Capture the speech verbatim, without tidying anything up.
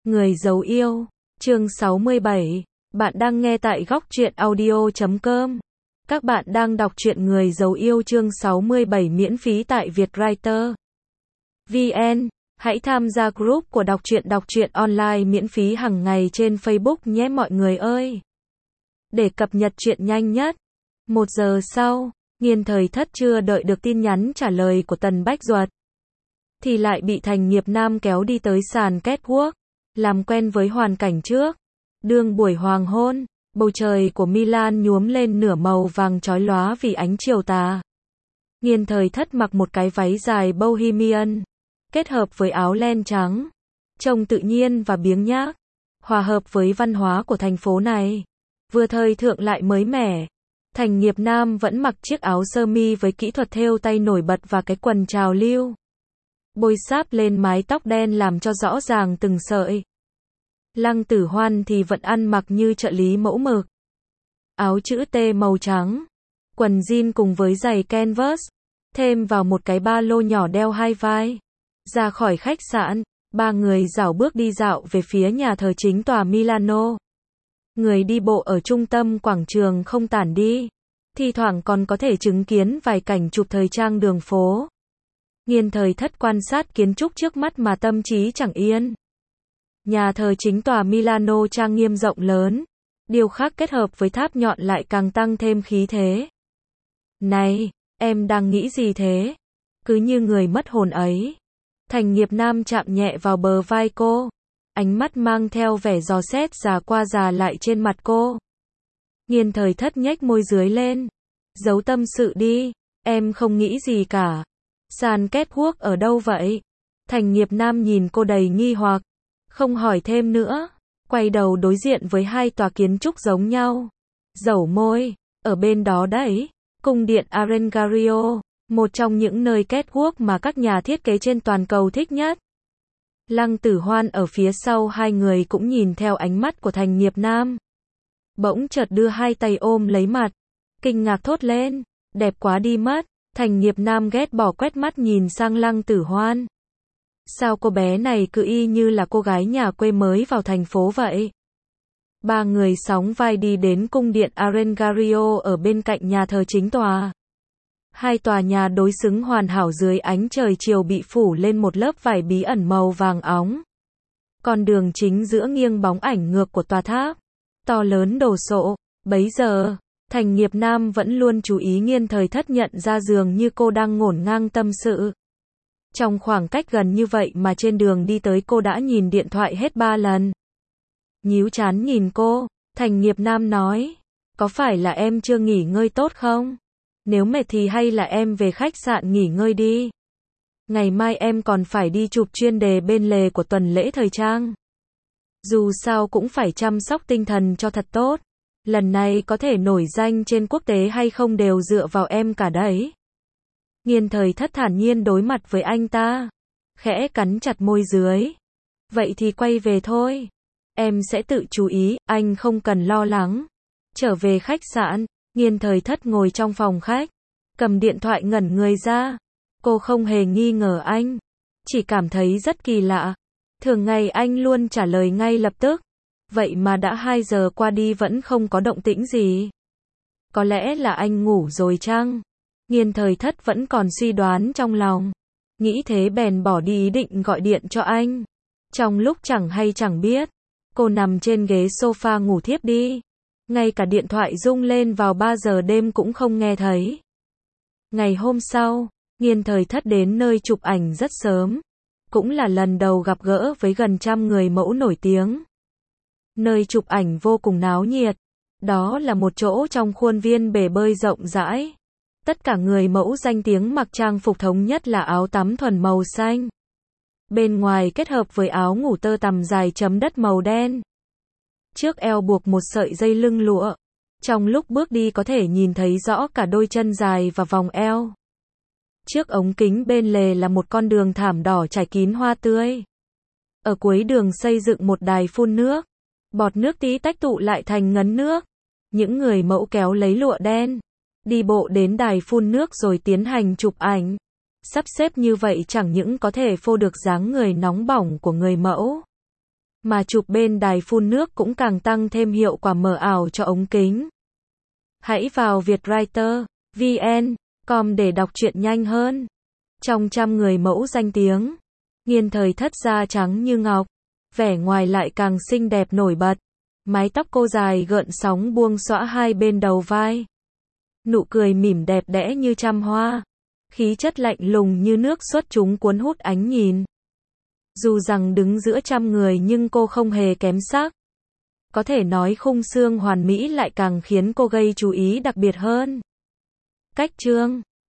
Người giấu yêu, chương sáu mươi bảy. Bạn đang nghe tại góc truyện audio chấm com. Các bạn đang đọc truyện Người giấu yêu chương sáu mươi bảy miễn phí tại Vietwriter. vê en. Hãy tham gia group của đọc truyện đọc truyện online miễn phí hàng ngày trên Facebook nhé mọi người ơi. Để cập nhật truyện nhanh nhất. Một giờ sau, Nghiên Thời Thất chưa đợi được tin nhắn trả lời của Tần Bách Duật, thì lại bị Thành Nghiệp Nam kéo đi tới sàn catwalk, làm quen với hoàn cảnh trước. Đương buổi hoàng hôn, bầu trời của Milan nhuốm lên nửa màu vàng chói lóa vì ánh chiều tà. Nghiên Thời Thất mặc một cái váy dài bohemian, kết hợp với áo len trắng, trông tự nhiên và biếng nhác, hòa hợp với văn hóa của thành phố này. Vừa thời thượng lại mới mẻ. Thành Nghiệp Nam vẫn mặc chiếc áo sơ mi với kỹ thuật thêu tay nổi bật và cái quần trào lưu. Bôi sáp lên mái tóc đen làm cho rõ ràng từng sợi. Lăng Tử Hoan thì vẫn ăn mặc như trợ lý mẫu mực. Áo chữ T màu trắng, quần jean cùng với giày canvas, thêm vào một cái ba lô nhỏ đeo hai vai. Ra khỏi khách sạn, ba người rảo bước đi dạo về phía nhà thờ chính tòa Milano. Người đi bộ ở trung tâm quảng trường không tản đi, thi thoảng còn có thể chứng kiến vài cảnh chụp thời trang đường phố. Nghiên Thời Thất quan sát kiến trúc trước mắt mà tâm trí chẳng yên. Nhà thờ chính tòa Milano trang nghiêm rộng lớn, điêu khắc kết hợp với tháp nhọn lại càng tăng thêm khí thế. Này, em đang nghĩ gì thế? Cứ như người mất hồn ấy. Thành Nghiệp Nam chạm nhẹ vào bờ vai cô, ánh mắt mang theo vẻ dò xét già qua già lại trên mặt cô. Nghiên Thời Thất nhếch môi dưới lên. Giấu tâm sự đi, em không nghĩ gì cả. Sàn catwalk ở đâu vậy? Thành Nghiệp Nam nhìn cô đầy nghi hoặc, không hỏi thêm nữa, quay đầu đối diện với hai tòa kiến trúc giống nhau. Dẩu môi, ở bên đó đấy, cung điện Arengario, một trong những nơi catwalk mà các nhà thiết kế trên toàn cầu thích nhất. Lăng Tử Hoan ở phía sau hai người cũng nhìn theo ánh mắt của Thành Nghiệp Nam. Bỗng chợt đưa hai tay ôm lấy mặt, kinh ngạc thốt lên, đẹp quá đi mất. Thành Nghiệp Nam ghét bỏ quét mắt nhìn sang Lăng Tử Hoan. Sao cô bé này cứ y như là cô gái nhà quê mới vào thành phố vậy? Ba người sóng vai đi đến cung điện Arengario ở bên cạnh nhà thờ chính tòa. Hai tòa nhà đối xứng hoàn hảo dưới ánh trời chiều bị phủ lên một lớp vải bí ẩn màu vàng óng. Con đường chính giữa nghiêng bóng ảnh ngược của tòa tháp to lớn đồ sộ. Bấy giờ, Thành Nghiệp Nam vẫn luôn chú ý Nghiên Thời Thất nhận ra dường như cô đang ngổn ngang tâm sự. Trong khoảng cách gần như vậy mà trên đường đi tới cô đã nhìn điện thoại hết ba lần. Nhíu chán nhìn cô, Thành Nghiệp Nam nói, có phải là em chưa nghỉ ngơi tốt không? Nếu mệt thì hay là em về khách sạn nghỉ ngơi đi. Ngày mai em còn phải đi chụp chuyên đề bên lề của tuần lễ thời trang. Dù sao cũng phải chăm sóc tinh thần cho thật tốt. Lần này có thể nổi danh trên quốc tế hay không đều dựa vào em cả đấy. Nghiên Thời Thất thản nhiên đối mặt với anh ta, khẽ cắn chặt môi dưới. Vậy thì quay về thôi. Em sẽ tự chú ý, anh không cần lo lắng. Trở về khách sạn, Nghiên Thời Thất ngồi trong phòng khách, cầm điện thoại ngẩn người ra. Cô không hề nghi ngờ anh, chỉ cảm thấy rất kỳ lạ. Thường ngày anh luôn trả lời ngay lập tức. Vậy mà đã hai giờ qua đi vẫn không có động tĩnh gì. Có lẽ là anh ngủ rồi chăng? Nghiên Thời Thất vẫn còn suy đoán trong lòng. Nghĩ thế bèn bỏ đi ý định gọi điện cho anh. Trong lúc chẳng hay chẳng biết, cô nằm trên ghế sofa ngủ thiếp đi. Ngay cả điện thoại rung lên vào ba giờ đêm cũng không nghe thấy. Ngày hôm sau, Nghiên Thời Thất đến nơi chụp ảnh rất sớm. Cũng là lần đầu gặp gỡ với gần trăm người mẫu nổi tiếng. Nơi chụp ảnh vô cùng náo nhiệt. Đó là một chỗ trong khuôn viên bể bơi rộng rãi. Tất cả người mẫu danh tiếng mặc trang phục thống nhất là áo tắm thuần màu xanh. Bên ngoài kết hợp với áo ngủ tơ tằm dài chấm đất màu đen. Trước eo buộc một sợi dây lưng lụa. Trong lúc bước đi có thể nhìn thấy rõ cả đôi chân dài và vòng eo. Trước ống kính bên lề là một con đường thảm đỏ trải kín hoa tươi. Ở cuối đường xây dựng một đài phun nước. Bọt nước tí tách tụ lại thành ngấn nước. Những người mẫu kéo lấy lụa đen, đi bộ đến đài phun nước rồi tiến hành chụp ảnh. Sắp xếp như vậy chẳng những có thể phô được dáng người nóng bỏng của người mẫu, Mà chụp bên đài phun nước cũng càng tăng thêm hiệu quả mờ ảo cho ống kính. Hãy vào vietwriter chấm vn chấm com để đọc truyện nhanh hơn. Trong trăm người mẫu danh tiếng, Nghiên Thời Thất da trắng như ngọc, vẻ ngoài lại càng xinh đẹp nổi bật. Mái tóc cô dài gợn sóng buông xõa hai bên đầu vai. Nụ cười mỉm đẹp đẽ như trăm hoa. Khí chất lạnh lùng như nước xuất chúng cuốn hút ánh nhìn. Dù rằng đứng giữa trăm người nhưng cô không hề kém sắc. Có thể nói khung xương hoàn mỹ lại càng khiến cô gây chú ý đặc biệt hơn. Cách chương